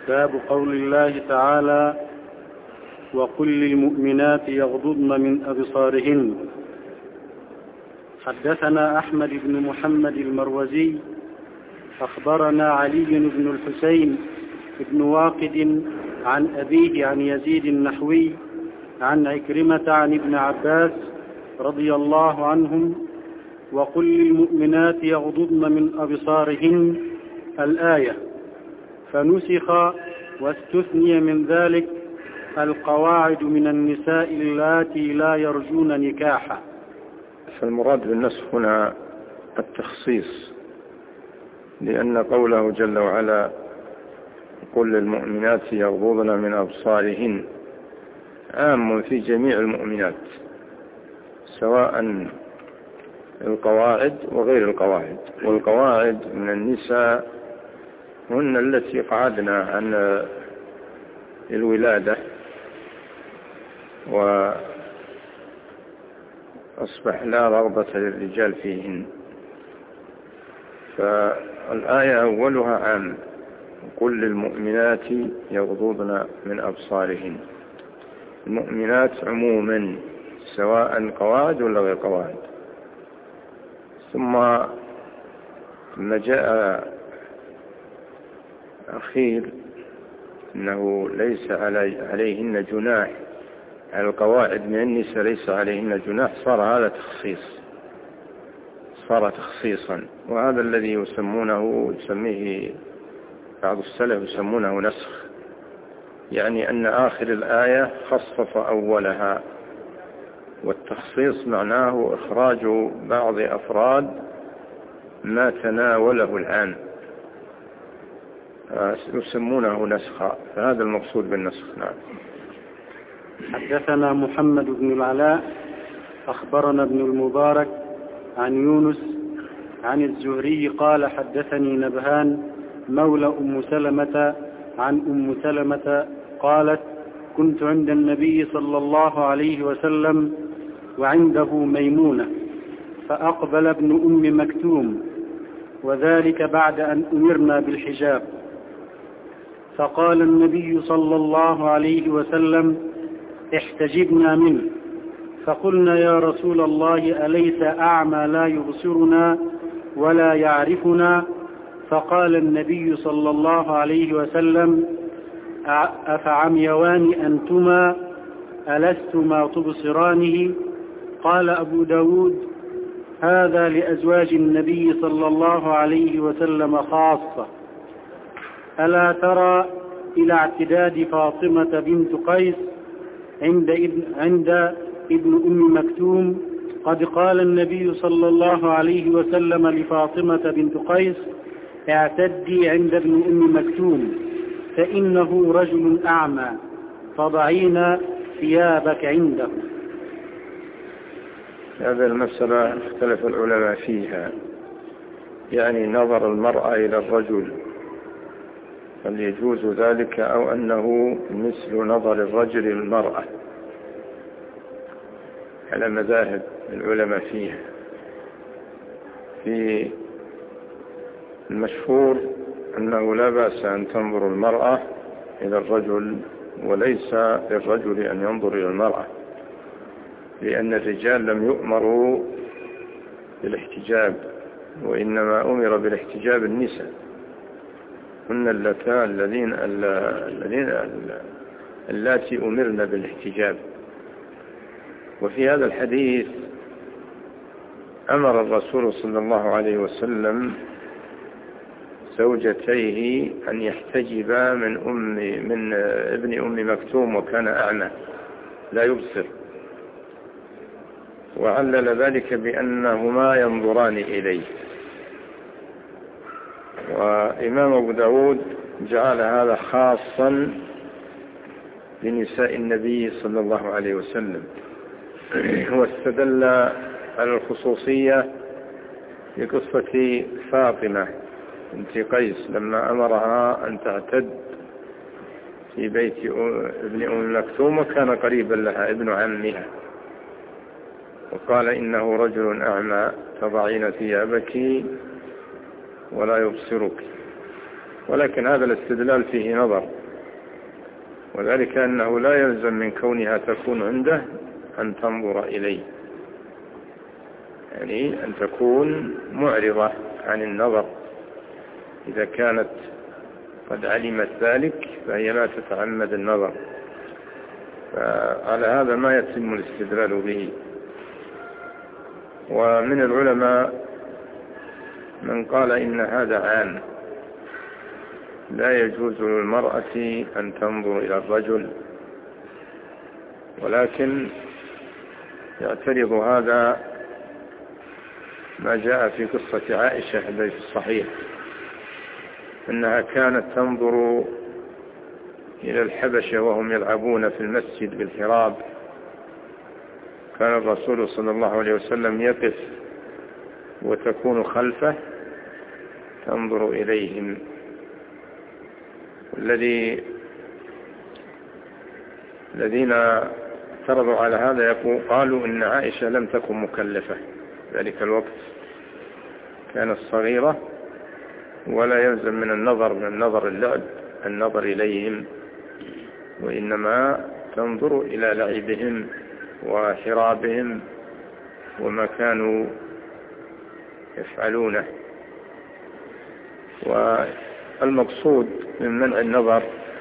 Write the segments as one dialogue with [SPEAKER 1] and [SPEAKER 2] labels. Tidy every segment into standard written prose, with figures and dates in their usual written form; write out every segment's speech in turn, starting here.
[SPEAKER 1] باب قول الله تعالى: وقل للمؤمنات يغضضن من أبصارهن. حدثنا أحمد بن محمد المروزي أخبرنا علي بن الحسين بن واقد عن أبيه عن يزيد النحوي عن عكرمة عن ابن عباس رضي الله عنهم: وقل للمؤمنات يغضضن من أبصارهن الآية، فنسخ واستثني من ذلك القواعد من النساء اللاتي لا يرجون نكاحا.
[SPEAKER 2] فالمراد بالنسخ هنا التخصيص، لأن قوله جل وعلا: قل للمؤمنات يغضضن من أبصارهن عام في جميع المؤمنات، سواء القواعد وغير القواعد. والقواعد من النساء هن التي قعدنا عن الولادة وأصبح لا رغبة للرجال فيهن، فالآية أولها عام: قل للمؤمنات يغضضن من أبصارهن. المؤمنات عموما سواء قواعد ولا غير قواعد. ثم لما جاء أخير أنه ليس عليهن جناح، على القواعد من النساء ليس عليهن جناح، صار هذا تخصيص، صار تخصيصا. وهذا الذي يسميه بعض السلف يسمونه نسخ، يعني أن آخر الآية خصص أولها، والتخصيص معناه إخراج بعض أفراد ما تناوله العام، يسمونه نسخا، فهذا المقصود بالنسخ. نعم.
[SPEAKER 1] حدثنا محمد بن العلاء أخبرنا ابن المبارك عن يونس عن الزهري قال: حدثني نبهان مولى أم سلمة عن أم سلمة قالت: كنت عند النبي صلى الله عليه وسلم وعنده ميمونة، فأقبل ابن أم مكتوم، وذلك بعد أن أمرنا بالحجاب، فقال النبي صلى الله عليه وسلم: احتجبنا منه. فقلنا: يا رسول الله، أليس أعمى لا يبصرنا ولا يعرفنا؟ فقال النبي صلى الله عليه وسلم: أفعميوان أنتما ألستما تبصرانه؟ قال أبو داود: هذا لأزواج النبي صلى الله عليه وسلم خاصة. ألا ترى إلى اعتداد فاطمة بنت قيس عند ابن أم مكتوم؟ قد قال النبي صلى الله عليه وسلم لفاطمة بنت قيس: اعتدي عند ابن أم مكتوم فإنه رجل أعمى، فضعينا ثيابك عنده.
[SPEAKER 2] هذه المسألة اختلف العلماء فيها، يعني نظر المرأة إلى الرجل هل يجوز ذلك أو أنه مثل نظر الرجل للمرأة، على مذاهب العلماء فيها. في المشهور أنه لا بأس أن تنظر المرأة إلى الرجل، وليس للرجل أن ينظر إلى المرأة، لأن الرجال لم يؤمروا بالاحتجاب، وإنما أمر بالاحتجاب النساء، هن اللاتي أمرن بالاحتجاب. وفي هذا الحديث أمر الرسول صلى الله عليه وسلم زوجتيه أن يحتجبا من ابن أم مكتوم، وكان أعمى لا يبصر، وعلل ذلك بأنهما ينظران إليه. وإمام أبو داود جعل هذا خاصا لنساء النبي صلى الله عليه وسلم، واستدل على الخصوصية بقصة فاطمة بنت قيس لما أمرها أن تعتد في بيت ابن أم مكتوم، وكان قريبا لها ابن عمها، وقال: إنه رجل أعمى، تضعين ثيابك ولا يبصرك. ولكن هذا الاستدلال فيه نظر، وذلك أنه لا يلزم من كونها تكون عنده أن تنظر إليه، يعني أن تكون معرضة عن النظر. إذا كانت قد علمت ذلك فهي لا تتعمد النظر، فعلى هذا ما يتم الاستدلال به. ومن العلماء من قال إن هذا عام، لا يجوز للمرأة أن تنظر إلى الرجل، ولكن يعترض هذا ما جاء في قصة عائشة الذي في الصحيح أنها كانت تنظر إلى الحبشة وهم يلعبون في المسجد بالحراب، كان الرسول صلى الله عليه وسلم يقف وتكون خلفه تنظر إليهم. الذين اعترضوا على هذا قالوا إن عائشة لم تكن مكلفة ذلك الوقت، كانت صغيرة ولا يلزم من النظر اللعب النظر إليهم، وإنما تنظر إلى لعبهم وحرابهم وما كانوا يفعلونه. والمقصود من منع النظر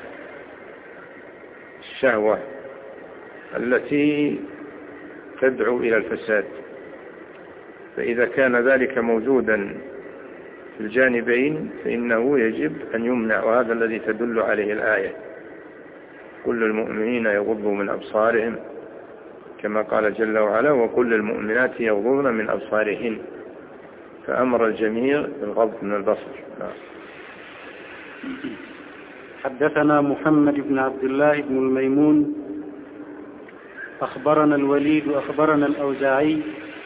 [SPEAKER 2] الشهوة التي تدعو إلى الفساد، فإذا كان ذلك موجودا في الجانبين فإنه يجب أن يمنع، وهذا الذي تدل عليه الآية: كل المؤمنين يغضوا من أبصارهم، كما قال جل وعلا: وكل المؤمنات يغضضن من أبصارهن، فأمر الجميع بالغض من البصر.
[SPEAKER 1] حدثنا محمد بن عبد الله بن الميمون أخبرنا الوليد أخبرنا الأوزاعي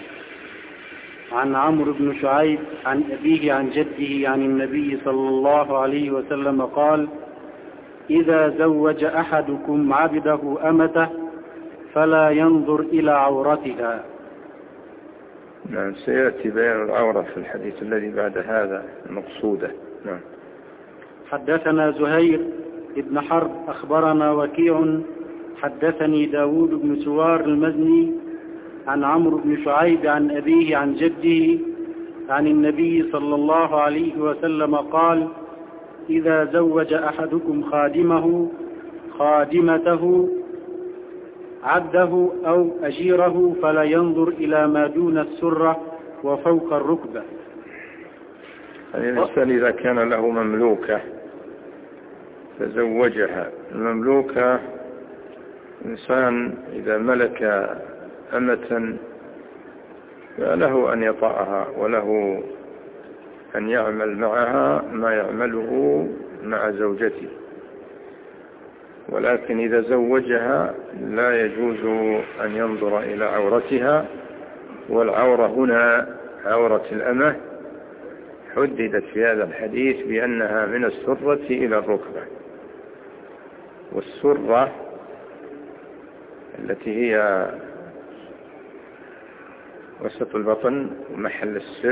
[SPEAKER 1] عن عمرو بن شعيب عن أبيه عن جده عن النبي صلى الله عليه وسلم قال: إذا زوج أحدكم عبده أمته فلا ينظر إلى عورتها.
[SPEAKER 2] نعم، سيأتي بيان العورة في الحديث الذي بعد هذا المقصودة. نعم.
[SPEAKER 1] حدثنا زهير بن حرب أخبرنا وكيع حدثني داود بن سوار المزني عن عمرو بن شعيب عن أبيه عن جده عن النبي صلى الله عليه وسلم قال: إذا زوج أحدكم خادمته عبده أو أجيره فلا ينظر إلى ما دون السرة وفوق الركبة.
[SPEAKER 2] الإنسان إذا كان له مملوكة تزوجها، المملوكة إنسان إذا ملك أمة فله أن يطأها وله أن يعمل معها ما يعمله مع زوجته، ولكن إذا زوجها لا يجوز أن ينظر إلى عورتها. والعورة هنا عورة الأمة حددت في هذا الحديث بأنها من السرة إلى الركبة، والسرة التي هي وسط البطن ومحل السر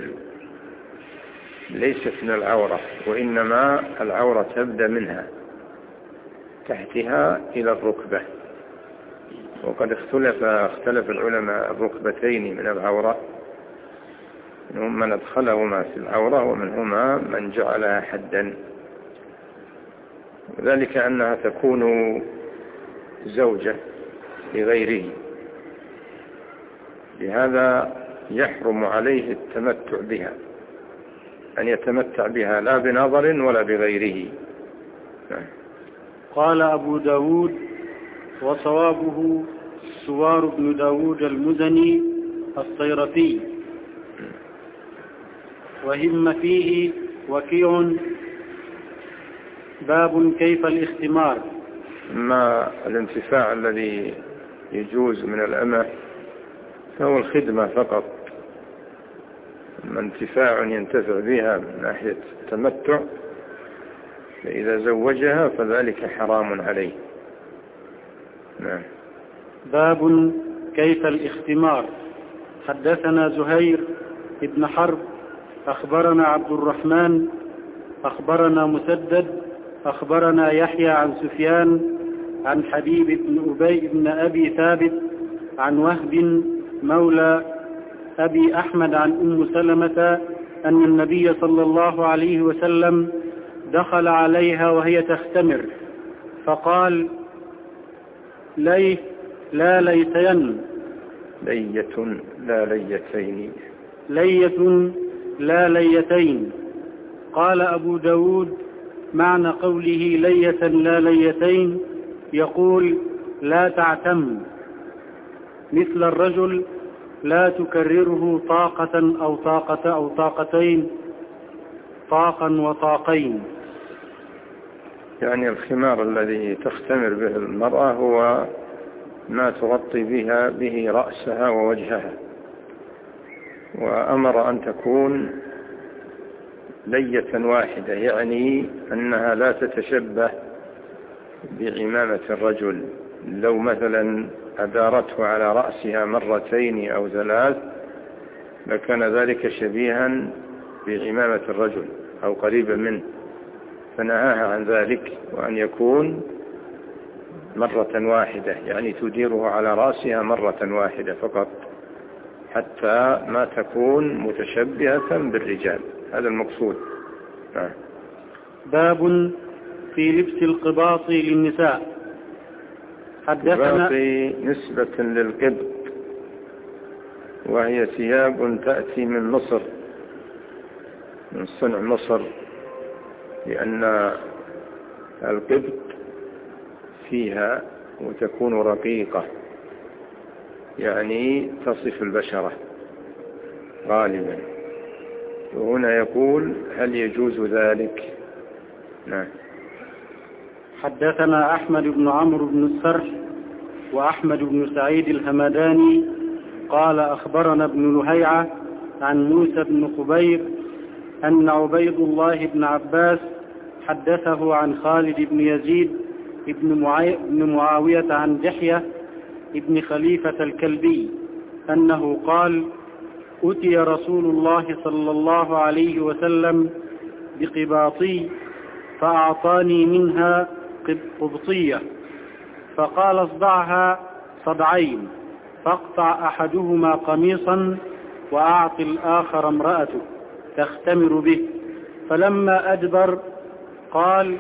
[SPEAKER 2] ليست من العورة، وإنما العورة تبدأ منها تحتها إلى الركبة. وقد اختلف العلماء الركبتين من العورة، منهم من أدخلهما في العورة ومنهما من جعلها حدا، وذلك أنها تكون زوجة لغيره، لهذا يحرم عليه التمتع بها، أن يتمتع بها لا بنظر ولا بغيره.
[SPEAKER 1] قال أبو داود: وصوابه سوار بن داود المزني الصيرفي، وهم فيه وكيع. باب كيف الاختمار.
[SPEAKER 2] ما الانتفاع الذي يجوز من الأمة فهو الخدمة فقط، أما انتفاع ينتفع بها من ناحية التمتع فإذا زوجها فذلك حرام عليه. نعم.
[SPEAKER 1] باب كيف الاختمار. حدثنا زهير بن حرب أخبرنا عبد الرحمن أخبرنا مسدد أخبرنا يحيى عن سفيان عن حبيب بن أبي بن أبي ثابت عن وهب مولى أبي أحمد عن أم سلمة أن النبي صلى الله عليه وسلم دخل عليها وهي تختمر فقال: لا ليتين
[SPEAKER 2] لية لا ليتين
[SPEAKER 1] لية لا ليتين. قال أبو داود: معنى قوله لية لا ليتين يقول: لا تعتم، مثل الرجل لا تكرره طاقة أو طاقة أو طاقتين، طاقا وطاقين.
[SPEAKER 2] يعني الخمار الذي تختمر به المرأة هو ما تغطي به رأسها ووجهها، وأمر أن تكون لية واحدة، يعني أنها لا تتشبه بعمامة الرجل. لو مثلا أدارته على رأسها مرتين أو ثلاث لكان ذلك شبيها بعمامة الرجل أو قريبا منه، فنهاها عن ذلك، وأن يكون مرة واحدة، يعني تديره على رأسها مرة واحدة فقط، حتى ما تكون متشبهة بالرجال. هذا المقصود.
[SPEAKER 1] باب في لبس القباط للنساء. حدثنا
[SPEAKER 2] نسبة للقبط، وهي ثياب تأتي من مصر، من صنع مصر، لأن القبط فيها وتكون رقيقة، يعني تصف البشرة غالبا. وهنا يقول: هل يجوز ذلك؟ نعم.
[SPEAKER 1] حدثنا أحمد بن عمرو بن السرح وأحمد بن سعيد الهمداني قال أخبرنا ابن لهيعة عن موسى بن خبير أن عبيد الله بن عباس حدثه عن خالد بن يزيد بن معاوية عن دحية ابن خليفة الكلبي أنه قال: أتي رسول الله صلى الله عليه وسلم بقباطي فأعطاني منها قبطية، فقال: اصدعها صدعين، فاقطع أحدهما قميصا وأعط الآخر امرأته تختمر به. فلما أدبر قال: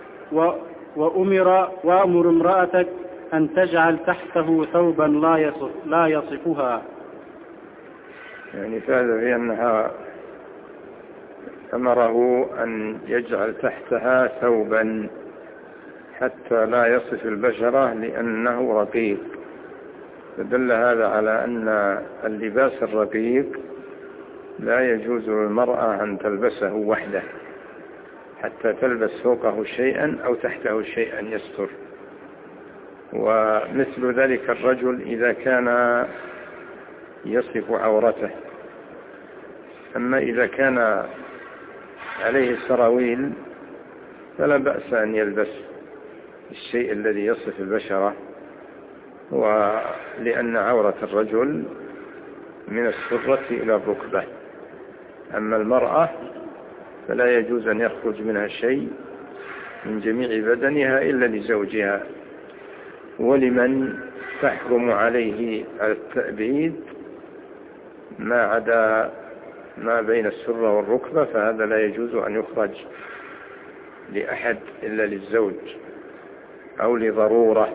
[SPEAKER 1] وأمر امرأتك أن تجعل تحته ثوبا لا يصفها.
[SPEAKER 2] يعني فهذا في أنها أمره أن يجعل تحتها ثوبا حتى لا يصف البشرة لأنه رقيق، فدل هذا على أن اللباس الرقيق لا يجوز للمرأة أن تلبسه وحده، حتى تلبس فوقه شيئا أو تحته شيئا يستر. ومثل ذلك الرجل إذا كان يصف عورته. أما إذا كان عليه سراويل فلا بأس أن يلبس الشيء الذي يصف البشرة، ولأن عورة الرجل من السرة إلى الركبة. أما المرأة فلا يجوز أن يخرج منها شيء من جميع بدنها إلا لزوجها. ولمن تحرم عليه التأبيد ما عدا ما بين السرة والركبة فهذا لا يجوز أن يخرج لأحد إلا للزوج أو لضرورة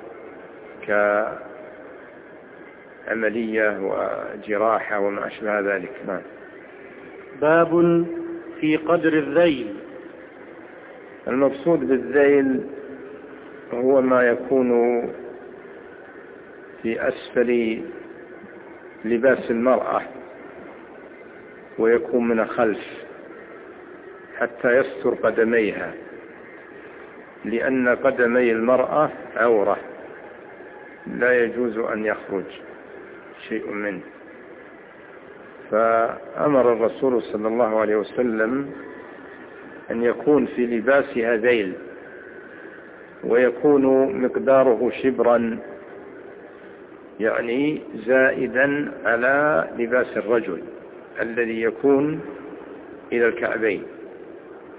[SPEAKER 2] كعملية وجراحة وما أشبه ذلك. نعم.
[SPEAKER 1] باب في قدر الذيل.
[SPEAKER 2] المقصود بالذيل هو ما يكون في أسفل لباس المرأة ويكون من الخلف حتى يستر قدميها، لأن قدمي المرأة عورة لا يجوز أن يخرج شيء منه. فأمر الرسول صلى الله عليه وسلم أن يكون في لباسها ذيل، ويكون مقداره شبرا، يعني زائدا على لباس الرجل الذي يكون إلى الكعبين.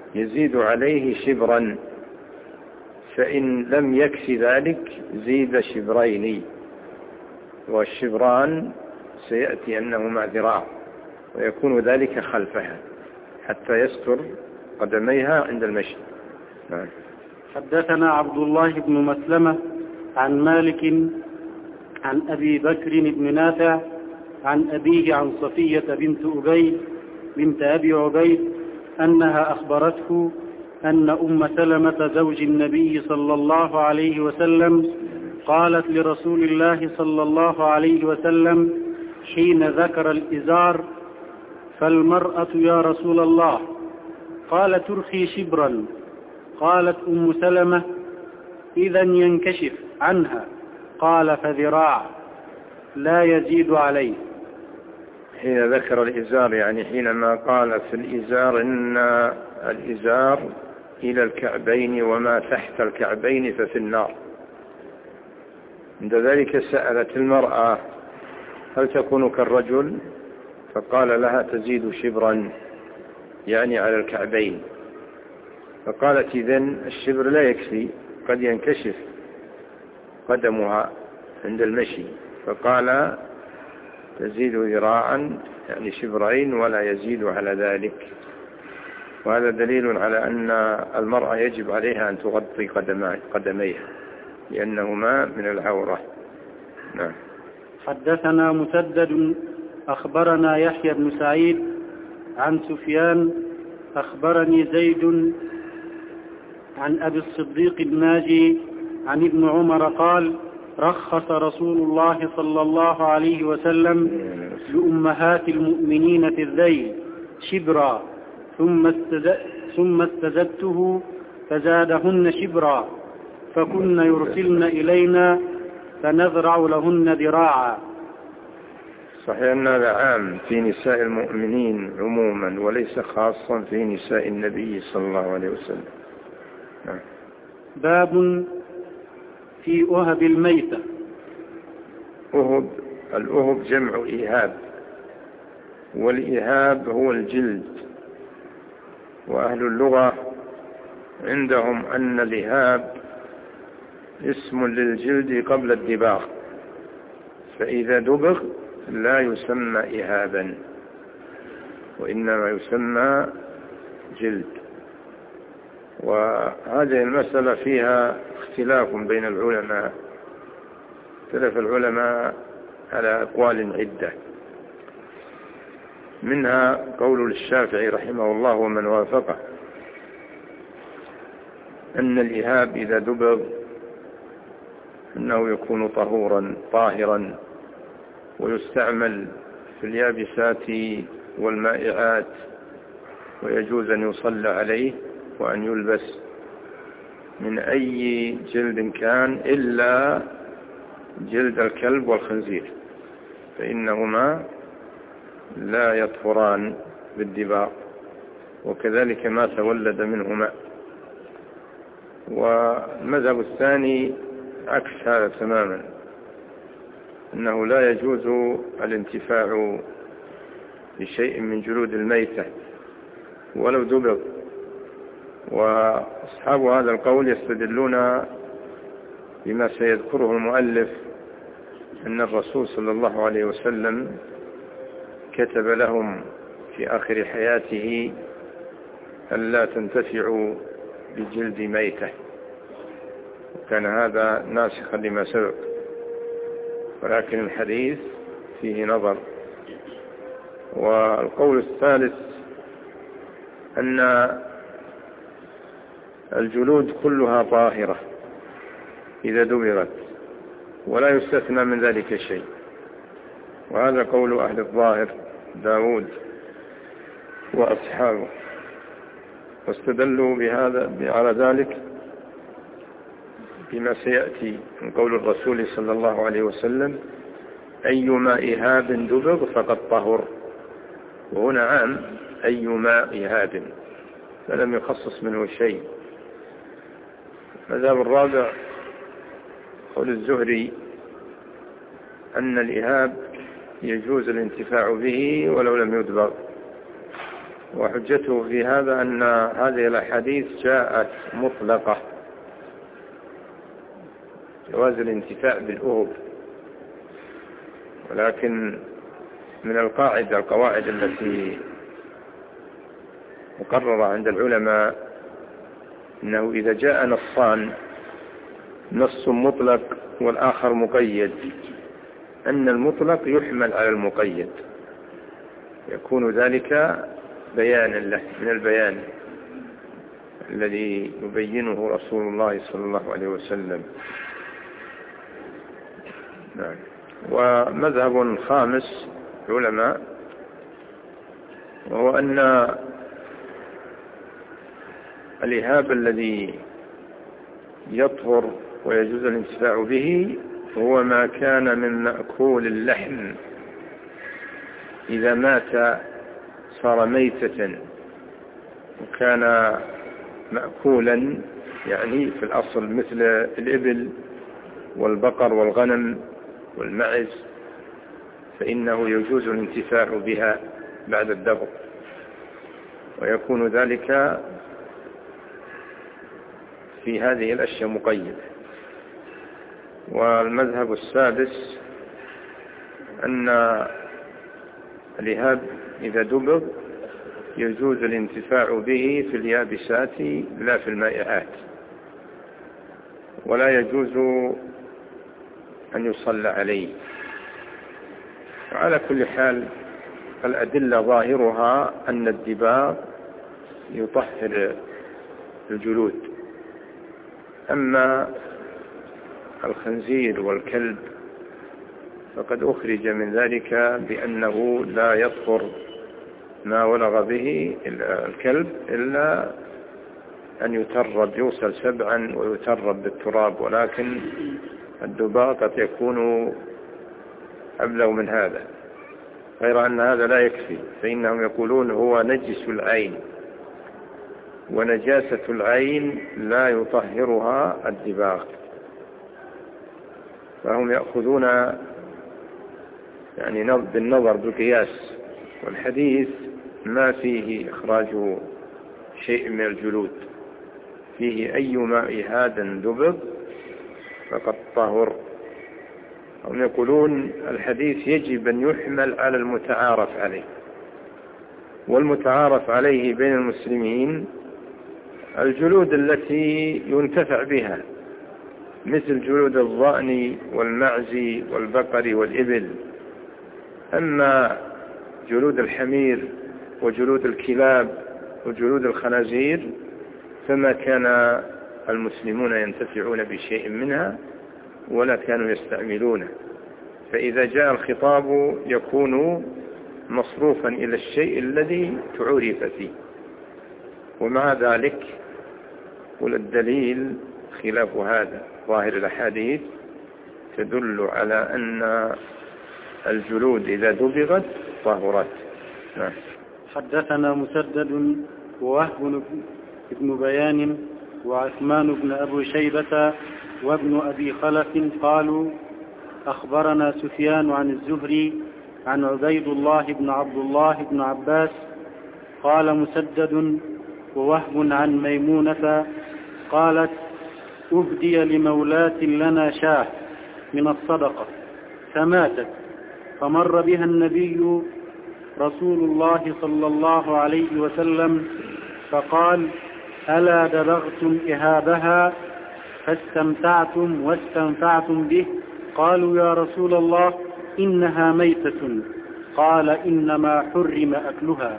[SPEAKER 2] يزيد عليه شبرا، فإن لم يكفي ذلك زيد شبرين، والشبران سيأتي أنهما ذراع، ويكون ذلك خلفها حتى يستر قدميها عند المشي. نعم.
[SPEAKER 1] حدثنا عبد الله بن مسلمة عن مالك عن أبي بكر بن نافع عن أبيه عن صفية بنت أبي عبيد أنها أخبرته أن أم سلمة زوج النبي صلى الله عليه وسلم قالت لرسول الله صلى الله عليه وسلم حين ذكر الإزار: فالمرأة يا رسول الله؟ قال: ترخي شبرا. قالت أم سلمة: إذا ينكشف عنها. قال: فذراع لا يزيد عليه.
[SPEAKER 2] حين ذكر الإزار يعني حينما قال في الإزار إن الإزار إلى الكعبين وما تحت الكعبين ففي النار. عند ذلك سألت المرأة: هل تكون كالرجل؟ فقال لها: تزيد شبرا، يعني على الكعبين. فقالت: إذن الشبر لا يكفي، قد ينكشف قدمها عند المشي. فقال: تزيد ذراعا، يعني شبرين، ولا يزيد على ذلك. وهذا دليل على أن المرأة يجب عليها أن تغطي قدميها لأنهما من العورة. نعم.
[SPEAKER 1] حدثنا مسدد أخبرنا يحيى بن سعيد عن سفيان أخبرني زيد عن أبي الصديق الناجي عن ابن عمر قال: رخص رسول الله صلى الله عليه وسلم لأمهات المؤمنين في الذيل شبرا، ثم استزدته فزادهن شبرا، فكن يرسلن إلينا فنذرع لهن ذراعا.
[SPEAKER 2] صحيح أن هذا عام في نساء المؤمنين عموما، وليس خاصا في نساء النبي صلى الله عليه وسلم.
[SPEAKER 1] باب في أهب الميتة.
[SPEAKER 2] الأهب جمع إهاب، والإهاب هو الجلد. وأهل اللغة عندهم أن الإهاب اسم للجلد قبل الدباغ، فإذا دبغ لا يسمى إهابا وإنما يسمى جلد. وهذه المسألة فيها اختلاف بين العلماء، اختلف العلماء على أقوال عدة، منها قول الشافعي رحمه الله ومن وافقه أن الإهاب إذا دبغ أنه يكون طاهرا ويستعمل في اليابسات والمائعات، ويجوز أن يصلى عليه وأن يلبس من أي جلد كان إلا جلد الكلب والخنزير، فإنهما لا يطهران بالدباغ، وكذلك ما تولد منهما. والمذهب الثاني عكس هذا تماما، أنه لا يجوز الانتفاع بشيء من جلود الميتة ولو دبغ. وأصحاب هذا القول يستدلون بما سيذكره المؤلف أن الرسول صلى الله عليه وسلم كتب لهم في آخر حياته ألا تنتفعوا بجلد ميتة، وكان هذا ناسخا لما سبق، ولكن الحديث فيه نظر. والقول الثالث أن الجلود كلها طاهرة إذا دبرت ولا يستثنى من ذلك شيء، وهذا قول أهل الظاهر داود وأصحابه، واستدلوا بهذا على ذلك بما سيأتي من قول الرسول صلى الله عليه وسلم: أيما إهاب دبغ فقد طهر. وهنا عام أيما إهاب، فلم يخصص منه شيء. المذهب الرابع قول الزهري أن الإهاب يجوز الانتفاع به ولو لم يدبغ، وحجته في هذا أن هذه الأحاديث جاءت مطلقة، جواز الانتفاع بالأهب، ولكن من القواعد التي مقررة عند العلماء أنه إذا جاء نصان، نص مطلق والآخر مقيد، أن المطلق يحمل على المقيد، يكون ذلك بيانا له من البيان الذي يبينه رسول الله صلى الله عليه وسلم. نعم. ومذهب خامس العلماء وهو أن الإهاب الذي يطهر ويجوز الانتفاع به هو ما كان من مأكول اللحم، إذا مات صار ميتة وكان مأكولا، يعني في الأصل مثل الإبل والبقر والغنم والمعز، فإنه يجوز الانتفاع بها بعد الدبر، ويكون ذلك في هذه الأشياء مقيد. والمذهب السادس أن الإهاب إذا دبر يجوز الانتفاع به في اليابسات لا في المائعات، ولا يجوز أن يصلى عليه. وعلى كل حال الأدلة ظاهرها أن الدباغ يطهر الجلود، أما الخنزير والكلب فقد أخرج من ذلك بأنه لا يطهر ما ولغ به الكلب إلا أن يترب، يوصل 7 ويترب بالتراب، ولكن الدباغ قد يكون أبلغ من هذا، غير أن هذا لا يكفي، فإنهم يقولون هو نجس العين، ونجاسة العين لا يطهرها الدباغ، فهم يأخذون يعني بالنظر بالقياس، والحديث ما فيه إخراج شيء من الجلود، فيه أيما إهاد دبغ فقد طهر. هم يقولون الحديث يجب أن يحمل على المتعارف عليه، والمتعارف عليه بين المسلمين الجلود التي ينتفع بها، مثل جلود الضأن والمعز والبقر والإبل. أما جلود الحمير وجلود الكلاب وجلود الخنازير فما كان المسلمون ينتفعون بشيء منها ولا كانوا يستعملونه، فإذا جاء الخطاب يكون مصروفا إلى الشيء الذي تعرف فيه. ومع ذلك والدليل خلاف هذا، ظاهر الأحاديث تدل على أن الجلود إذا دبغت طهرت.
[SPEAKER 1] حدثنا مسدد ووهب بن بيان وعثمان بن أبي شيبة وابن أبي خلف قالوا أخبرنا سفيان عن الزهري عن عبيد الله بن عبد الله بن عباس قال مسدد ووهب عن ميمونة قالت أهدي لمولاة لنا شاة من الصدقة فماتت، فمر بها النبي رسول الله صلى الله عليه وسلم فقال ألا دبغتم إهابها فاستمتعتم واستنفعتم به؟ قالوا يا رسول الله إنها ميتة. قال إنما حرم أكلها.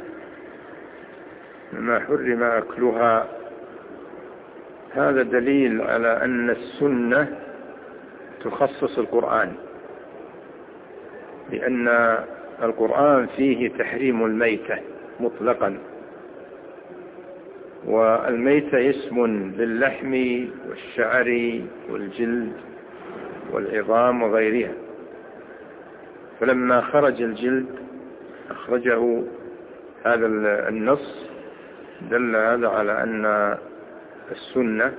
[SPEAKER 2] ما حرم أكلها هذا دليل على أن السنة تخصص القرآن، لأن القرآن فيه تحريم الميتة مطلقا، والميتة اسم للحم والشعر والجلد والعظام وغيرها، فلما خرج الجلد أخرجه هذا النص، دل هذا على أن السنة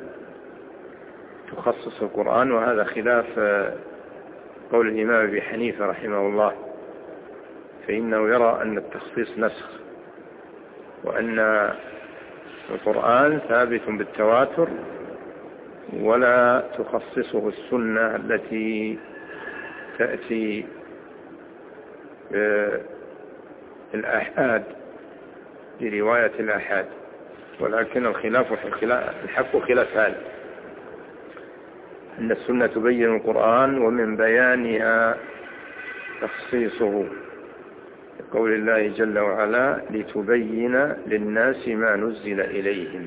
[SPEAKER 2] تخصص القرآن، وهذا خلاف قول الإمام أبي حنيفة رحمه الله، فإنه يرى أن التخصيص نسخ، وأن القرآن ثابت بالتواتر ولا تخصصه السنة التي تأتي الآحاد برواية الآحاد، ولكن الحق خلاف هذا، أن السنة تبين القرآن ومن بيانها تخصيصه، قول الله جل وعلا لتبين للناس ما نزل إليهم.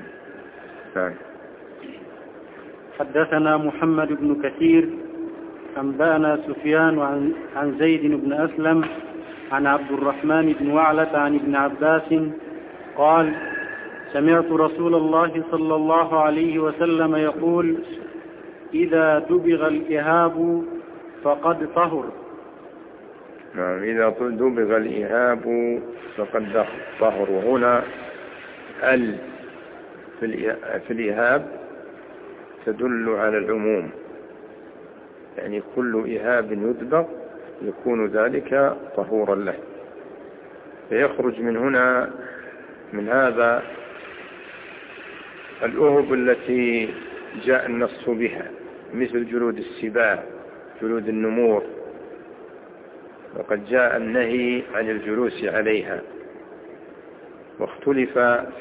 [SPEAKER 1] حدثنا محمد بن كثير أنبأنا سفيان عن زيد بن أسلم عن عبد الرحمن بن وعلة عن ابن عباس قال سمعت رسول الله صلى الله عليه وسلم يقول إذا دبغ الإهاب فقد طهر.
[SPEAKER 2] نعم، إذا دبغ الإهاب فقد طهر. وهنا في الإهاب تدل على العموم، يعني كل إهاب يدبغ يكون ذلك طهورا له. فيخرج من هنا من هذا الأهب التي جاء النص بها، مثل جلود السباع، جلود النمور، وقد جاء النهي عن الجلوس عليها. واختلف في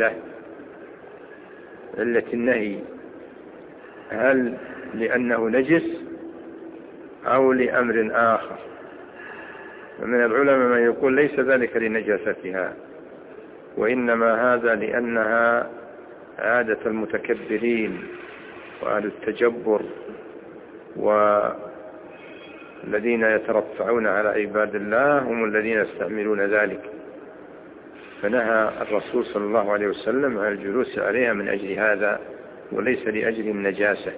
[SPEAKER 2] علة النهي، هل لأنه نجس أو لأمر آخر؟ ومن العلماء من يقول ليس ذلك لنجاستها، وإنما هذا لأنها عادة المتكبرين وأهل التجبر والذين يترفعون على عباد الله هم الذين يستعملون ذلك، فنهى الرسول صلى الله عليه وسلم عن الجلوس عليها من أجل هذا وليس لأجل النجاسة.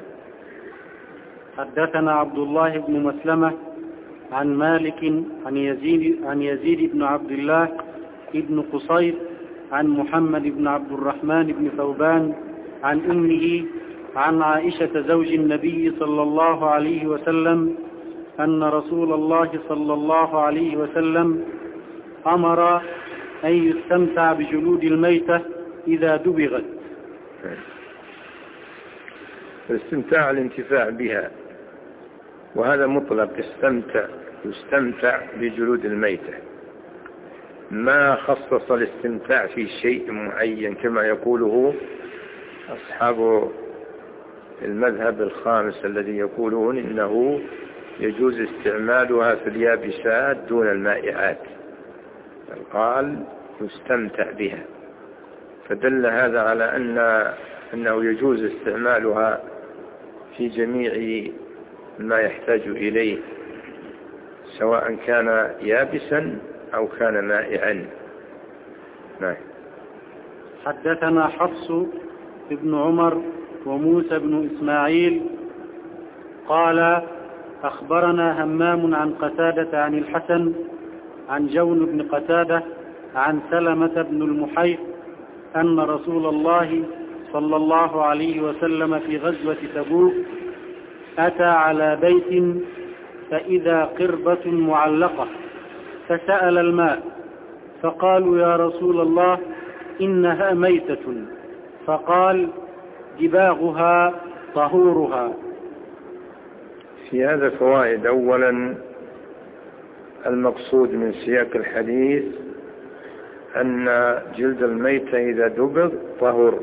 [SPEAKER 1] حدثنا عبد الله بن مسلمة عن مالك عن يزيد بن عبد الله بن قصير عن محمد بن عبد الرحمن بن ثوبان عن أمه عن عائشة زوج النبي صلى الله عليه وسلم أن رسول الله صلى الله عليه وسلم أمر أن يستمتع بجلود الميتة إذا دبغت.
[SPEAKER 2] الاستمتاع الانتفاع بها، وهذا مطلق، يستمتع بجلود الميتة، ما خصص الاستمتاع في شيء معين كما يقوله أصحاب المذهب الخامس الذي يقولون إنه يجوز استعمالها في اليابسات دون المائعات، قال يستمتع بها، فدل هذا على أنه يجوز استعمالها في جميع ما يحتاج إليه سواء كان يابسا أو كان مائعا.
[SPEAKER 1] حدثنا حفص بن عمر وموسى بن إسماعيل قال أخبرنا همام عن قتادة عن الحسن عن جون بن قتادة عن سلمة بن المحيط أن رسول الله صلى الله عليه وسلم في غزوة تبوك أتى على بيت فإذا قربة معلقة فسأل الماء فقالوا يا رسول الله إنها ميتة، فقال دباغها طهورها.
[SPEAKER 2] في هذا فوائد. أولا المقصود من سياق الحديث أن جلد الميتة إذا دبغ طهر،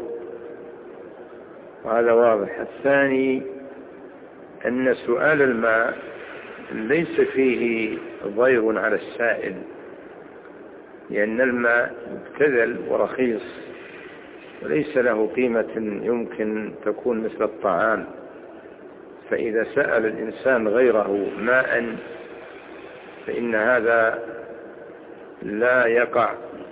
[SPEAKER 2] وهذا واضح. الثاني أن سؤال الماء ليس فيه ضير على السائل، لأن الماء مبتذل ورخيص وليس له قيمة يمكن تكون مثل الطعام، فإذا سأل الإنسان غيره ماء فإن هذا لا يقع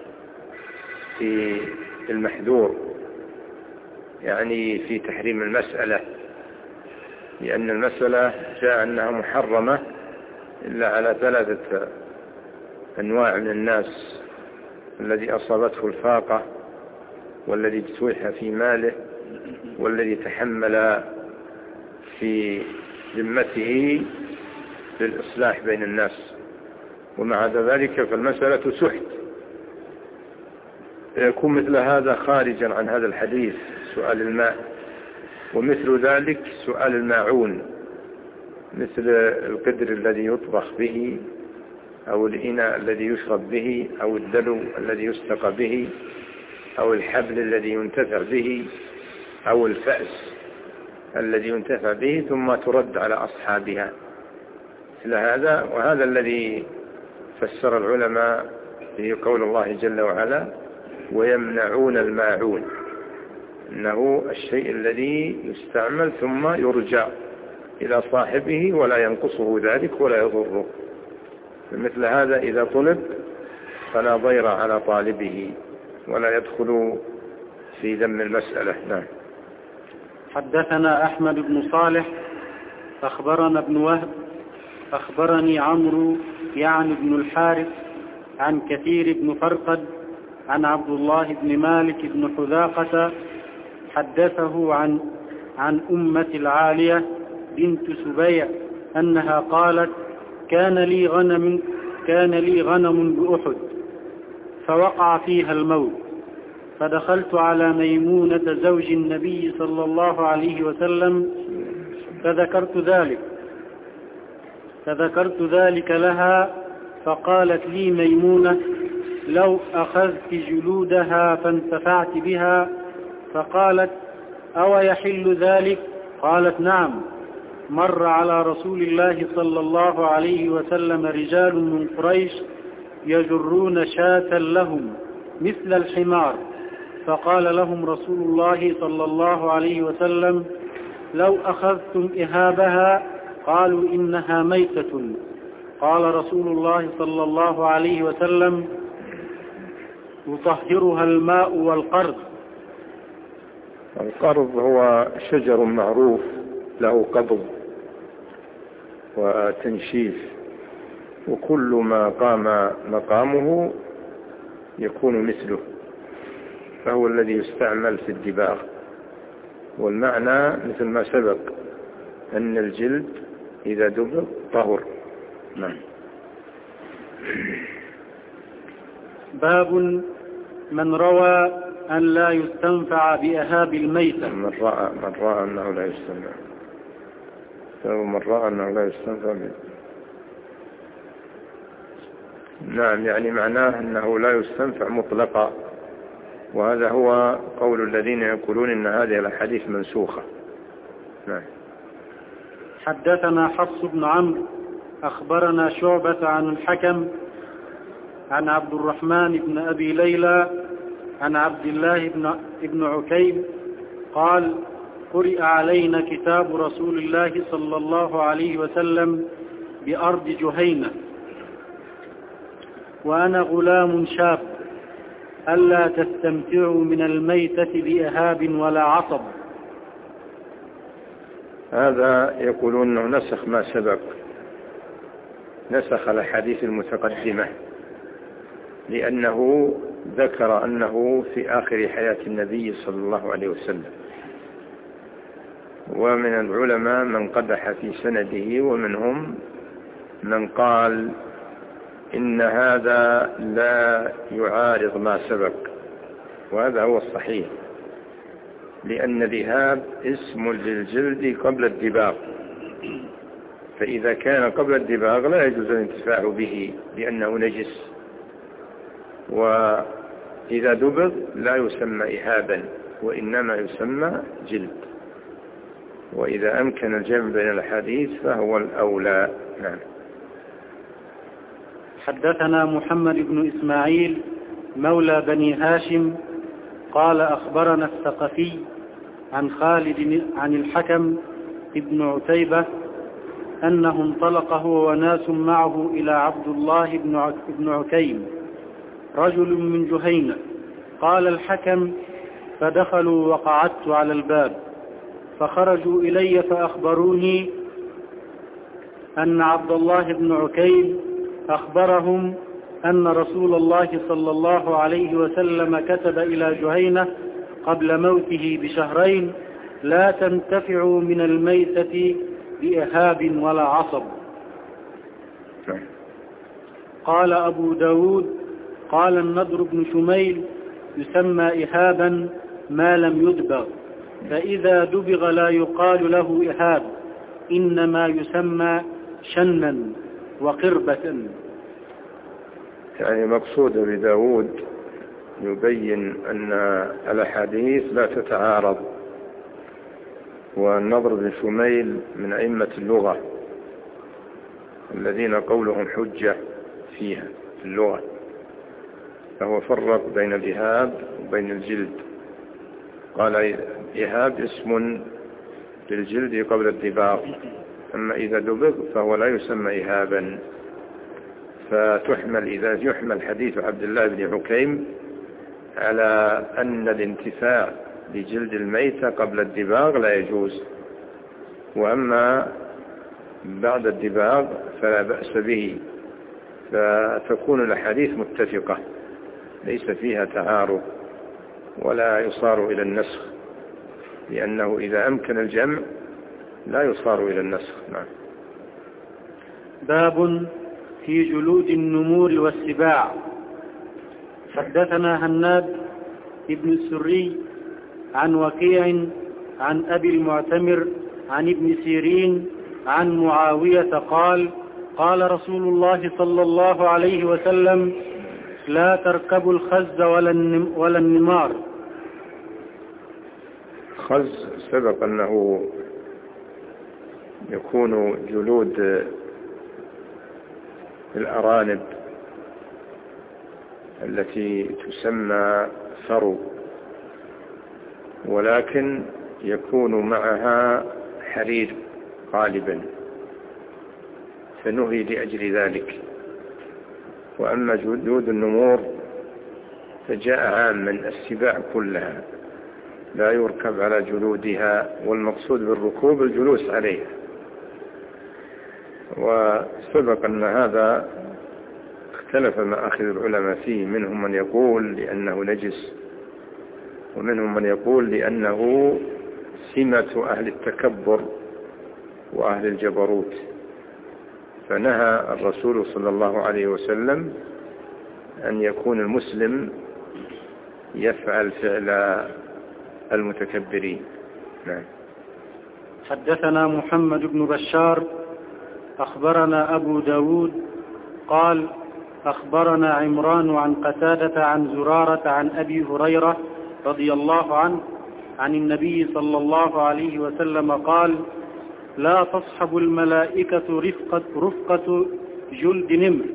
[SPEAKER 2] في المحذور، يعني في تحريم المسألة، لأن المسألة جاء أنها محرمة إلا على 3 أنواع من الناس: الذي أصابته الفاقة، والذي اجتوح في ماله، والذي تحمل في ذمته للإصلاح بين الناس. ومع ذلك فالمسألة سحت، يكون مثل هذا خارجا عن هذا الحديث سؤال الماء، ومثل ذلك سؤال الماعون، مثل القدر الذي يطبخ به، أو الإناء الذي يشرب به، أو الدلو الذي يستقى به، أو الحبل الذي ينتفع به، أو الفأس الذي ينتفع به ثم ترد على أصحابها مثل هذا. وهذا الذي فسر العلماء في قول الله جل وعلا ويمنعون الماعون، إنه الشيء الذي يستعمل ثم يرجع إلى صاحبه ولا ينقصه ذلك ولا يضره. مثل هذا إذا طلب فلا ضير على طالبه ولا يدخل في ذم المسألة. نعم.
[SPEAKER 1] حدثنا أحمد بن صالح أخبرنا ابن وهب أخبرني عمرو يعني بن الحارث عن كثير بن فرقد عن عبد الله بن مالك بن حذاقة حدثه عن أمة العالية بنت سبيع أنها قالت كان لي غنم بأحد فوقع فيها الموت، فدخلت على ميمونة زوج النبي صلى الله عليه وسلم فذكرت ذلك لها، فقالت لي ميمونة لو أخذت جلودها فانتفعت بها، فقالت أو يحل ذلك؟ قالت نعم. مر على رسول الله صلى الله عليه وسلم رجال من قريش يجرون شاة لهم مثل الحمار، فقال لهم رسول الله صلى الله عليه وسلم لو أخذتم إهابها؟ قالوا إنها ميتة. قال رسول الله صلى الله عليه وسلم يطهرها الماء والقرض.
[SPEAKER 2] القرض هو شجر معروف له قبض وتنشيف، وكل ما قام مقامه يكون مثله، فهو الذي يستعمل في الدباغ. والمعنى مثل ما سبق أن الجلد إذا دبغ طهر. نعم.
[SPEAKER 1] باب من روى أن لا يستنفع بأهاب الميتة.
[SPEAKER 2] من رأى أنه لا يستنفع، فهو من رأى أنه لا يستنفع نعم، يعني معناه أنه لا يستنفع مطلقا، وهذا هو قول الذين يقولون إن هذه الأحاديث منسوخة. نعم.
[SPEAKER 1] حدثنا حفص بن عمرو أخبرنا شعبة عن الحكم عن عبد الرحمن بن أبي ليلى عن عبد الله بن عكيم قال قرئ علينا كتاب رسول الله صلى الله عليه وسلم بأرض جهينة وأنا غلام شاب ألا تستمتعوا من الميتة بإهاب ولا عصب.
[SPEAKER 2] هذا يقولون أنه نسخ ما سبق، نسخ الحديث المتقدمة، لأنه ذكر أنه في آخر حياة النبي صلى الله عليه وسلم، ومن العلماء من قدح في سنده، ومنهم من قال إن هذا لا يعارض ما سبق، وهذا هو الصحيح، لأن الإهاب اسم للجلد قبل الدباغ، فإذا كان قبل الدباغ لا يجوز الانتفاع به لأنه نجس، وإذا دبغ لا يسمى إهابا وإنما يسمى جلد، وإذا أمكن الجمع بين الحديث فهو الأولى. نعم.
[SPEAKER 1] حدثنا محمد بن إسماعيل مولى بني هاشم قال أخبرنا الثقفي عن خالد عن الحكم ابن عتيبة أنه انطلق هو وناس معه إلى عبد الله بن عكيم رجل من جهينة. قال الحكم فدخلوا وقعدت على الباب، فخرجوا إلي فأخبروني أن عبد الله بن عكيم أخبرهم أن رسول الله صلى الله عليه وسلم كتب إلى جهينة قبل موته بشهرين لا تنتفعوا من الميتة بإهاب ولا عصب. قال أبو داود قال النضر بن شميل يسمى إهابا ما لم يدبغ، فإذا دبغ لا يقال له إهاب، إنما يسمى شنا وقربة.
[SPEAKER 2] يعني مقصود بداود يبين أن الأحاديث لا تتعارض. والنضر بن شميل من أئمة اللغة الذين قولهم حجة فيها في اللغة، فهو فرق بين الإهاب وبين الجلد. قال إهاب اسم للجلد قبل الدباغ، أما إذا دبغ فهو لا يسمى إهابا. فتحمل إذا يحمل حديث عبد الله بن حكيم على أن الانتفاع بجلد الميتة قبل الدباغ لا يجوز، وأما بعد الدباغ فلا بأس به، فتكون الأحاديث متفقة ليس فيها تعارض ولا يصار إلى النسخ، لأنه إذا أمكن الجمع لا يصار إلى النسخ. نعم.
[SPEAKER 1] باب في جلود النمور والسباع. حدثنا هناد ابن السري عن وكيع عن أبي المعتمر عن ابن سيرين عن معاوية قال: قال رسول الله صلى الله عليه وسلم: لا تركبوا الخز ولا النمار.
[SPEAKER 2] خز سبق أنه يكون جلود الأرانب التي تسمى ثرو، ولكن يكون معها حرير غالبا، فنهي لأجل ذلك. وأما جلود النمور فجاء عاما السباع كلها لا يركب على جلودها، والمقصود بالركوب الجلوس عليها. وسبق أن هذا اختلف مآخذ العلماء فيه، منهم من يقول لأنه نجس، ومنهم من يقول لأنه سمة أهل التكبر وأهل الجبروت، فنهى الرسول صلى الله عليه وسلم أن يكون المسلم يفعل فعل المتكبرين. نعم.
[SPEAKER 1] حدثنا محمد بن بشار أخبرنا أبو داود قال: أخبرنا عمران عن قتادة عن زرارة عن أبي هريرة رضي الله عنه عن النبي صلى الله عليه وسلم قال: لا تصحب الملائكة رفقة جلد نمر.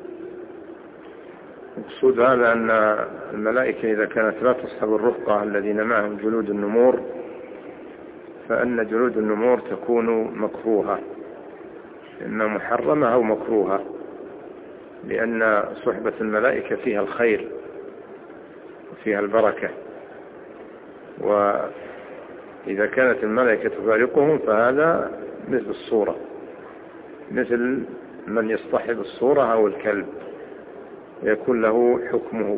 [SPEAKER 2] مقصود هذا أن الملائكة إذا كانت لا تصحب الرفقة الذين معهم جلود النمور، فأن جلود النمور تكون مكروهة، إما محرمة أو مكروهة، لأن صحبة الملائكة فيها الخير وفيها البركة، وإذا كانت الملائكة تفارقهم فهذا مثل الصورة، مثل من يصطحب الصورة أو الكلب، يكون له حكمه.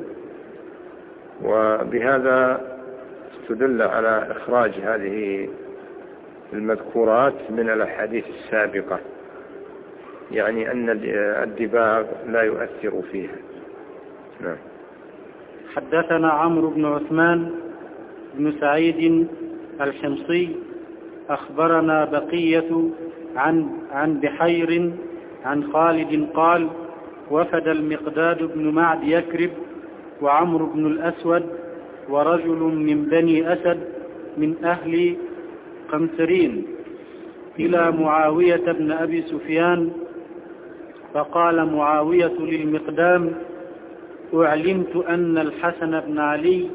[SPEAKER 2] وبهذا استدل على إخراج هذه المذكورات من الأحاديث السابقة، يعني أن الدباغ لا يؤثر فيها. نعم.
[SPEAKER 1] حدثنا عمرو بن عثمان بن سعيد الحمصي أخبرنا بقية عن بحير عن خالد قال: وفد المقداد بن معد يكرب وعمرو بن الأسود ورجل من بني أسد من أهل قمسرين إلى معاوية بن أبي سفيان، فقال معاوية للمقدام: أعلمت أن الحسن بن علي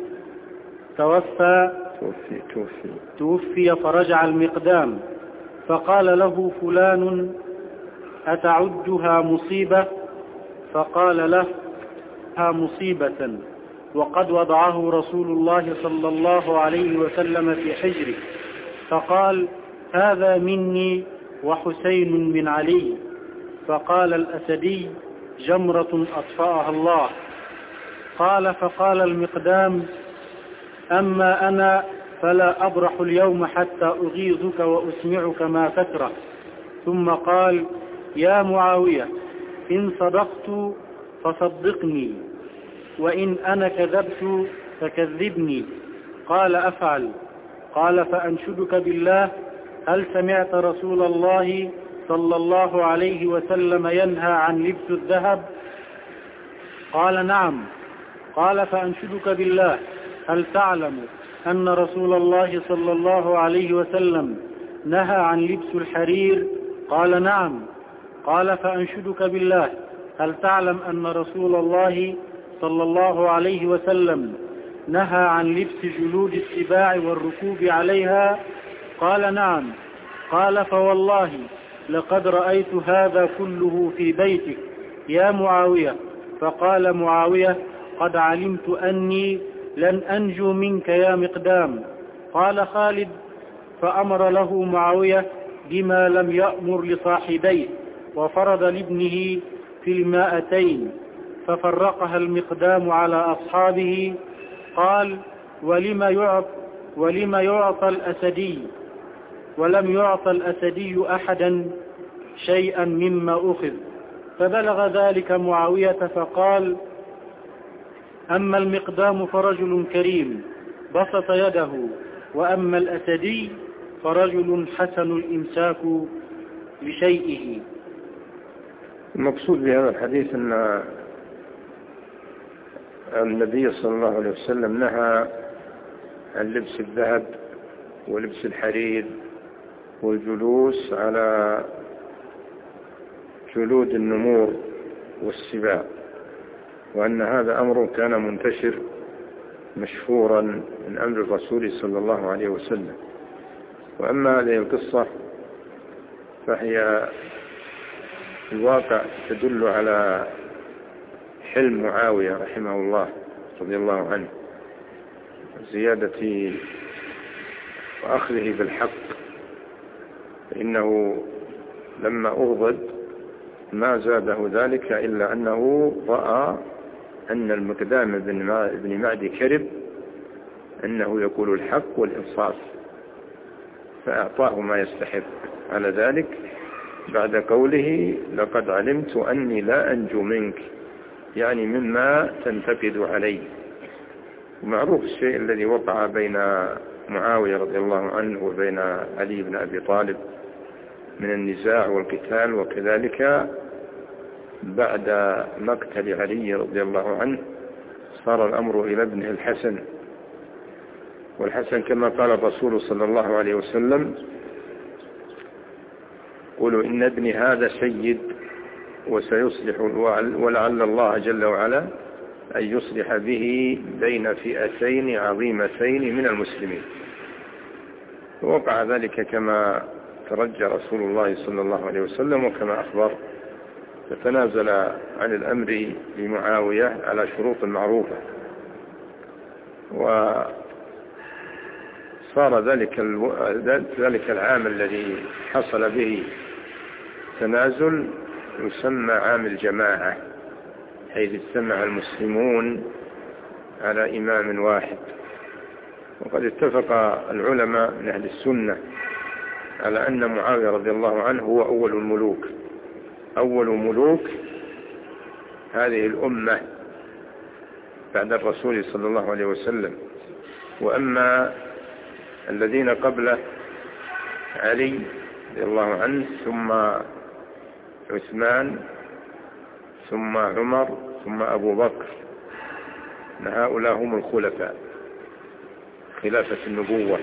[SPEAKER 1] توفي فرجع المقدام، فقال له فلان: أتعدها مصيبة؟ فقال له: ها مصيبة، وقد وضعه رسول الله صلى الله عليه وسلم في حجره. فقال: هذا مني وحسين من علي. فقال الأسدي: جمرة أطفأها الله. قال: فقال المقدام: أما أنا فلا أبرح اليوم حتى أغيظك وأسمعك ما تكره. ثم قال: يا معاوية، إن صدقت فصدقني، وإن أنا كذبت فكذبني. قال أفعل. قال فأنشدك بالله، هل سمعت رسول الله صلى الله عليه وسلم ينهى عن لبس الذهب؟ قال نعم. قال فأنشدك بالله، هل تعلم أن رسول الله صلى الله عليه وسلم نهى عن لبس الحرير؟ قال نعم. قال فأنشدك بالله، هل تعلم أن رسول الله صلى الله عليه وسلم نهى عن لبس جلود السباع والركوب عليها؟ قال نعم. قال فوالله لقد رأيت هذا كله في بيتك يا معاوية. فقال معاوية قد علمت أني لن أنجو منك يا مقدام. قال خالد فأمر له معاوية بما لم يأمر لصاحبيه، وفرض لابنه في 200 ففرقها المقدام على أصحابه. قال ولم يعطى الأسدي ولم يعطى الأسدي أحدا شيئا مما أخذ. فبلغ ذلك معاوية فقال أما المقدام فرجل كريم بسط يده، وأما الأسدي فرجل حسن الإمساك لشيئه.
[SPEAKER 2] المقصود بهذا الحديث أن النبي صلى الله عليه وسلم نهى عن لبس الذهب ولبس الحرير والجلوس على جلود النمور والسباع، وأن هذا أمر كان منتشر مشهورا من أمر الرسول صلى الله عليه وسلم. وأما هذه القصة فهي في الواقع تدل على حلم معاوية رحمه الله رضي الله عنه، زيادة وأخذه بالحق، فإنه لما أغضب ما زاده ذلك إلا أنه رأى أن المقدام بن معدي كرب أنه يقول الحق والإنصاف، فأعطاه ما يستحق على ذلك بعد قوله لقد علمت أني لا أنجو منك، يعني مما تنتقد عليه. ومعروف الشيء الذي وقع بين معاوية رضي الله عنه وبين علي بن أبي طالب من النزاع والقتال، وكذلك بعد مقتل علي رضي الله عنه صار الأمر إلى ابنه الحسن. والحسن كما قال الرسول صلى الله عليه وسلم قولوا إن ابني هذا سيد وسيصلح، ولعل الله جل وعلا أن يصلح به بين فئتين عظيمتين من المسلمين. ووقع ذلك كما ترجى رسول الله صلى الله عليه وسلم وكما أخبر، فتنازل عن الأمر لمعاوية على شروط معروفة، وصار ذلك العام الذي حصل به تنازل يسمى عام الجماعة، حيث اجتمع المسلمون على إمام واحد. وقد اتفق العلماء من أهل السنة على أن معاوية رضي الله عنه هو أول ملوك هذه الأمة بعد الرسول صلى الله عليه وسلم. وأما الذين قبله علي رضي الله عنه ثم عثمان ثم عمر ثم أبو بكر، هؤلاء هم الخلفاء، خلافة النبوة،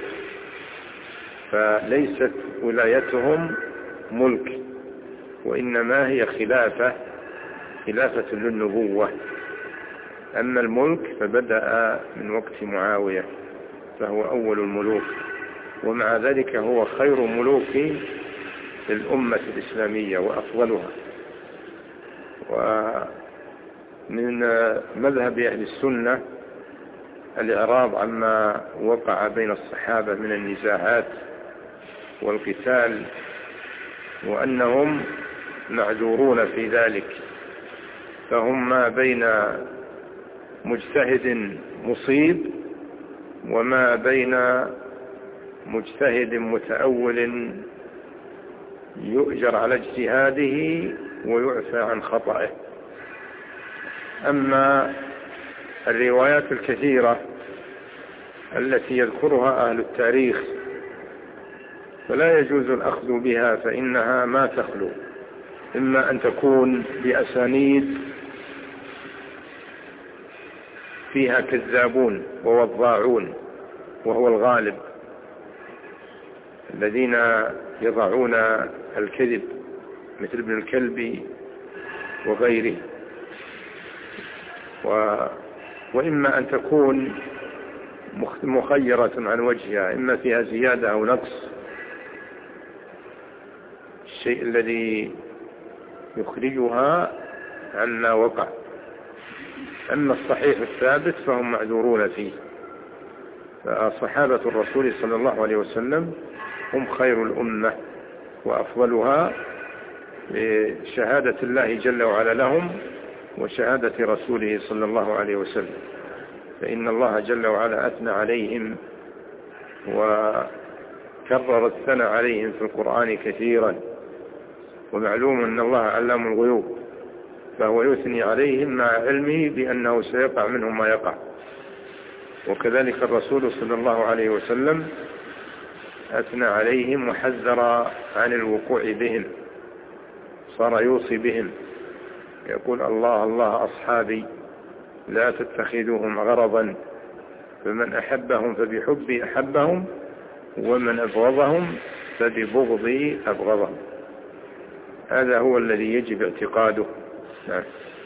[SPEAKER 2] فليست ولايتهم ملك، وإنما هي خلافة للنبوة. أما الملك فبدأ من وقت معاوية، فهو أول الملوك، ومع ذلك هو خير ملوك الأمة الإسلامية وأفضلها. ومن مذهب أهل السنة الإعراض عما وقع بين الصحابة من النزاعات والقتال، وأنهم معذورون في ذلك، فهم ما بين مجتهد مصيب وما بين مجتهد متأول يؤجر على اجتهاده ويعفى عن خطأه. أما الروايات الكثيرة التي يذكرها أهل التاريخ، فلا يجوز الأخذ بها، فإنها ما تخلو، إما أن تكون بأسانيد فيها كذابون ووضاعون، وهو الغالب، الذين يضعون الكذب مثل ابن الكلب وغيره، وإما أن تكون مخيرة عن وجهها، إما فيها زيادة أو نقص، الشيء الذي يخرجها عما وقع. أما الصحيح الثابت فهم معذورون فيه. فصحابة الرسول صلى الله عليه وسلم هم خير الأمة وأفضلها بشهادة الله جل وعلا لهم وشهادة رسوله صلى الله عليه وسلم، فإن الله جل وعلا أثنى عليهم وكرر الثناء عليهم في القرآن كثيرا، ومعلوم أن الله علام الغيوب، فهو يثني عليهم مع علمه بأنه سيقع منهم ما يقع. وكذلك الرسول صلى الله عليه وسلم أثنى عليهم وحذر عن الوقوع بهم، صار يوصي بهم، يقول الله الله أصحابي لا تتخذوهم غرضا، فمن أحبهم فبحبي أحبهم، ومن أبغضهم فببغضي أبغضهم. هذا هو الذي يجب اعتقاده. نعم.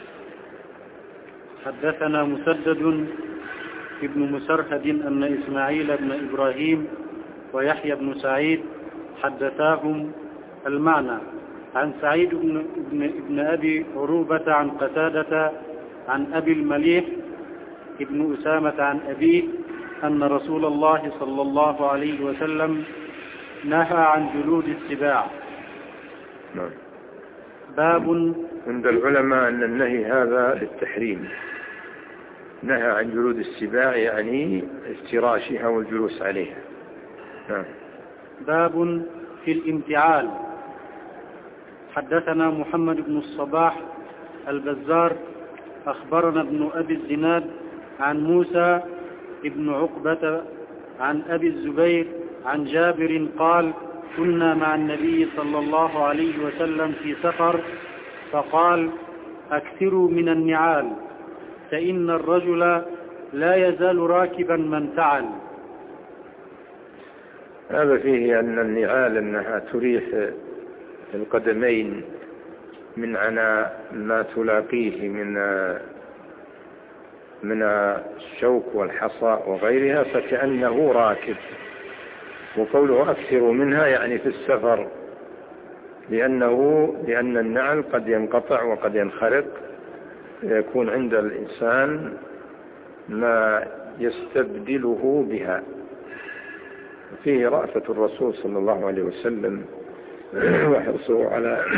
[SPEAKER 1] حدثنا مسدد ابن مسرهد أن إسماعيل بن إبراهيم ويحيى بن سعيد حدثاهم المعنى عن سعيد بن أبي عروبة عن قتادة عن أبي المليح ابن أسامة عن أبيه أن رسول الله صلى الله عليه وسلم نهى عن جلود السباع.
[SPEAKER 2] نعم.
[SPEAKER 1] باب
[SPEAKER 2] عند العلماء أن النهي هذا للتحريم، نهى عن جلود السباع يعني افتراشها والجلوس عليها. نعم.
[SPEAKER 1] باب في الامتعال. حدثنا محمد بن الصباح البزار أخبرنا ابن أبي الزناد عن موسى ابن عقبة عن أبي الزبير عن جابر قال كنا مع النبي صلى الله عليه وسلم في سفر فقال أكثروا من النعال فإن الرجل لا يزال راكبا ما انتعل.
[SPEAKER 2] هذا فيه أن النعال أنها تريح القدمين من عناء ما تلاقيه من الشوك والحصى وغيرها، فكأنه راكب. وقوله أكثر منها يعني في السفر، لأن النعل قد ينقطع وقد ينخرق، يكون عند الإنسان ما يستبدله بها. فيه رأفة الرسول صلى الله عليه وسلم وحرصه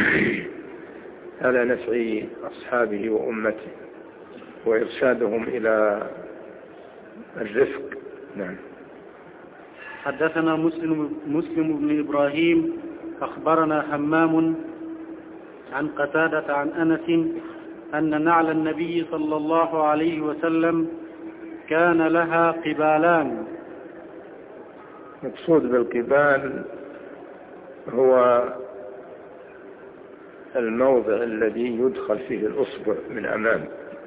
[SPEAKER 2] على نفع أصحابه وأمته وإرشادهم إلى الرفق. نعم.
[SPEAKER 1] حدثنا مسلم بن إبراهيم أخبرنا همام عن قتادة عن أنس أن نعل النبي صلى الله عليه وسلم كان لها قبالان.
[SPEAKER 2] مقصود بالقبال هو الموضع الذي يدخل فيه الأصبع من أمام.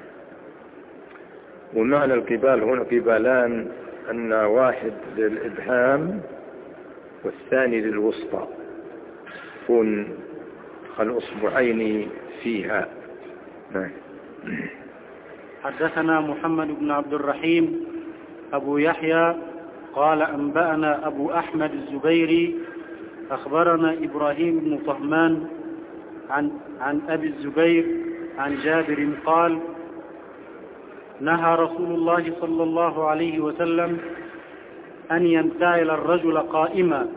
[SPEAKER 2] ومعنى القبال هنا قبالان أن واحد للإبهام والثاني للوسطى، يكون الأصبعين فيها.
[SPEAKER 1] حدثنا محمد بن عبد الرحيم أبو يحيى قال أنبأنا أبو أحمد الزبيري أخبرنا إبراهيم بن طهمان عن أبي الزبير عن جابر قال نهى رسول الله صلى الله عليه وسلم أن ينتعل الرجل قائما.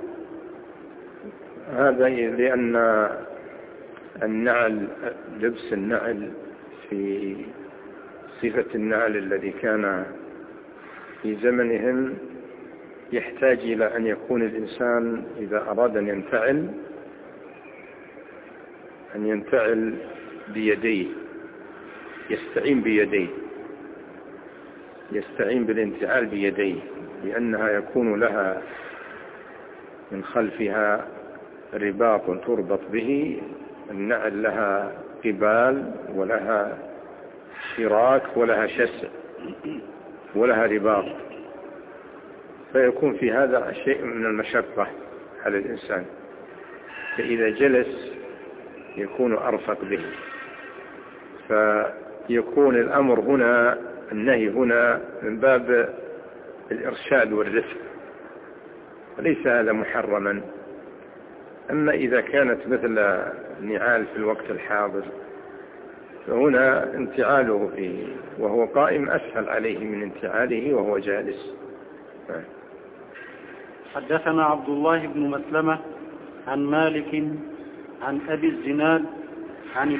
[SPEAKER 2] هذا لأن النعل، لبس النعل في صفة النعل الذي كان في زمنهم يحتاج إلى أن يكون الإنسان إذا أراد أن ينتعل بيديه، يستعين بالانتعال بيديه، لأنها يكون لها من خلفها رباط تربط به، النعل لها قبال ولها شراك ولها شسع ولها رباط، فيكون في هذا شيء من المشقة على الإنسان، فإذا جلس يكون أرفق به. فيكون الأمر هنا، النهي هنا من باب الإرشاد والرفق، وليس هذا محرما. أما إذا كانت مثل النعال في الوقت الحاضر فهنا انتعاله فيه وهو قائم أسهل عليه من انتعاله وهو جالس.
[SPEAKER 1] حدثنا عبد الله بن مسلمة عن مالك عن أبي الزناد عن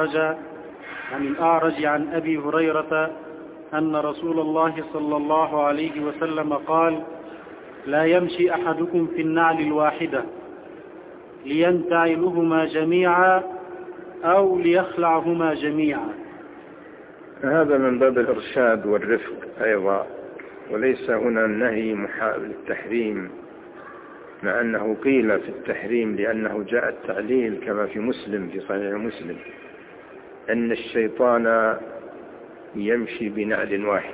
[SPEAKER 1] الأعرج عن أبي هريرة أن رسول الله صلى الله عليه وسلم قال: لا يمشي أحدكم في النعل الواحدة لينتعلهما جميعا أو ليخلعهما جميعا.
[SPEAKER 2] هذا من باب الإرشاد والرفق أيضا، وليس هنا النهي للتحريم، مع أنه قيل في التحريم لأنه جاء التعليل كما في مسلم في صحيح مسلم أن الشيطان يمشي بنعل واحد،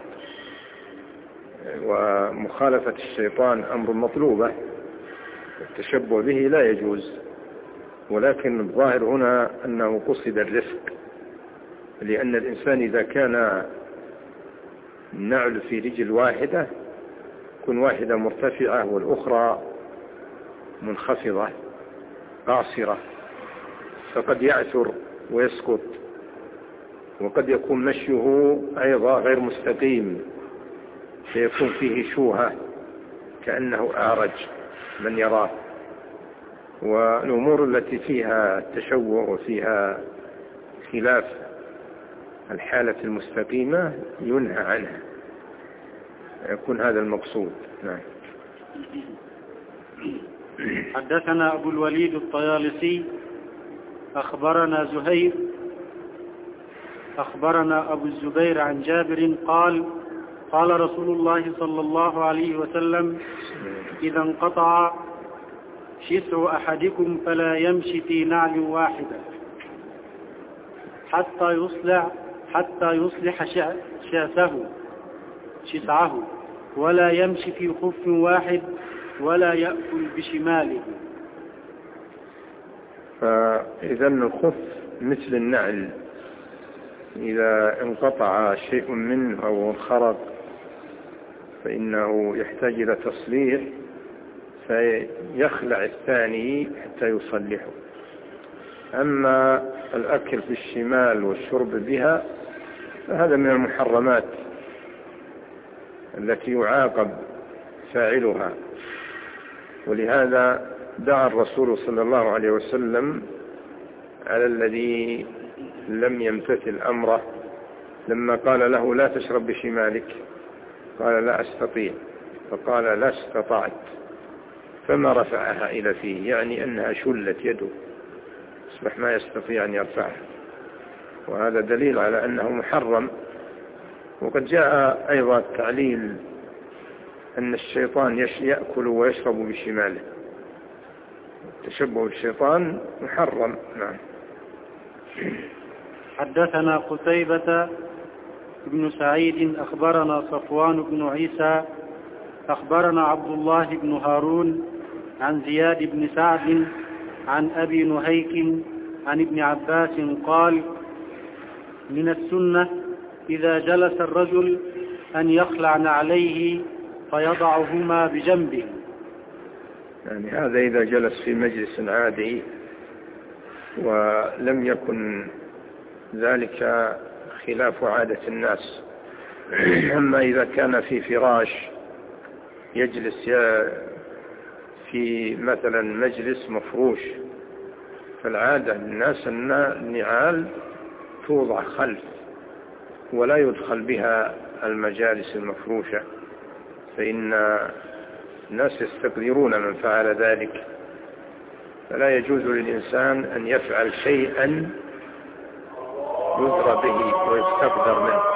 [SPEAKER 2] ومخالفة الشيطان أمر مطلوبة، التشبه به لا يجوز، ولكن الظاهر هنا أنه قصد الرفق، لأن الإنسان إذا كان النعل في رجل واحدة تكون واحدة مرتفعة والأخرى منخفضة قاصرة، فقد يعثر ويسقط، وقد يكون مشيه أيضا غير مستقيم فيكون فيه شوهة كأنه أعرج من يراه. والأمور التي فيها التشوه وفيها خلاف الحالة المستقيمة ينهى عنها، يكون هذا المقصود. نعم.
[SPEAKER 1] حدثنا أبو الوليد الطيالسي أخبرنا زهير أخبرنا أبو الزبير عن جابر قال: قال رسول الله صلى الله عليه وسلم: إذا انقطع شسع أحدكم فلا يمشي في نعل واحدة حتى يصلح شسعه، ولا يمشي في خف واحد ولا يأكل بشماله.
[SPEAKER 2] فإذا الخف مثل النعل، إذا انقطع شيء منه أو انخرق فإنه يحتاج إلى تصليح، فيخلع الثاني حتى يصلحه. أما الأكل في الشمال والشرب بها فهذا من المحرمات التي يعاقب فاعلها، ولهذا دعا الرسول صلى الله عليه وسلم على الذي لم يمتثل أمره لما قال له: لا تشرب بشمالك، قال: لا أستطيع، فقال: لا استطعت، فما رفعها إلى فيه، يعني أنها شلت يده، أصبح ما يستطيع أن يرفعها، وهذا دليل على أنه محرم. وقد جاء أيضا التعليل أن الشيطان يأكل ويشرب بشماله، تشبه الشيطان محرم. نعم.
[SPEAKER 1] حدثنا قتيبة بن سعيد أخبرنا صفوان بن عيسى أخبرنا عبد الله بن هارون عن زياد بن سعد عن أبي نهيك عن ابن عباس قال: من السنة إذا جلس الرجل أن يخلع نعليه فيضعهما بجنبه.
[SPEAKER 2] يعني هذا إذا جلس في مجلس عادي ولم يكن ذلك خلاف عادة الناس. أما إذا كان في فراش يجلس في مثلا مجلس مفروش، فالعادة للناس أن النعال توضع خلف ولا يدخل بها المجالس المفروشة، فإن الناس يستقدرون من فعل ذلك، فلا يجوز للإنسان أن يفعل شيئا يدرى به ويستقدر منه.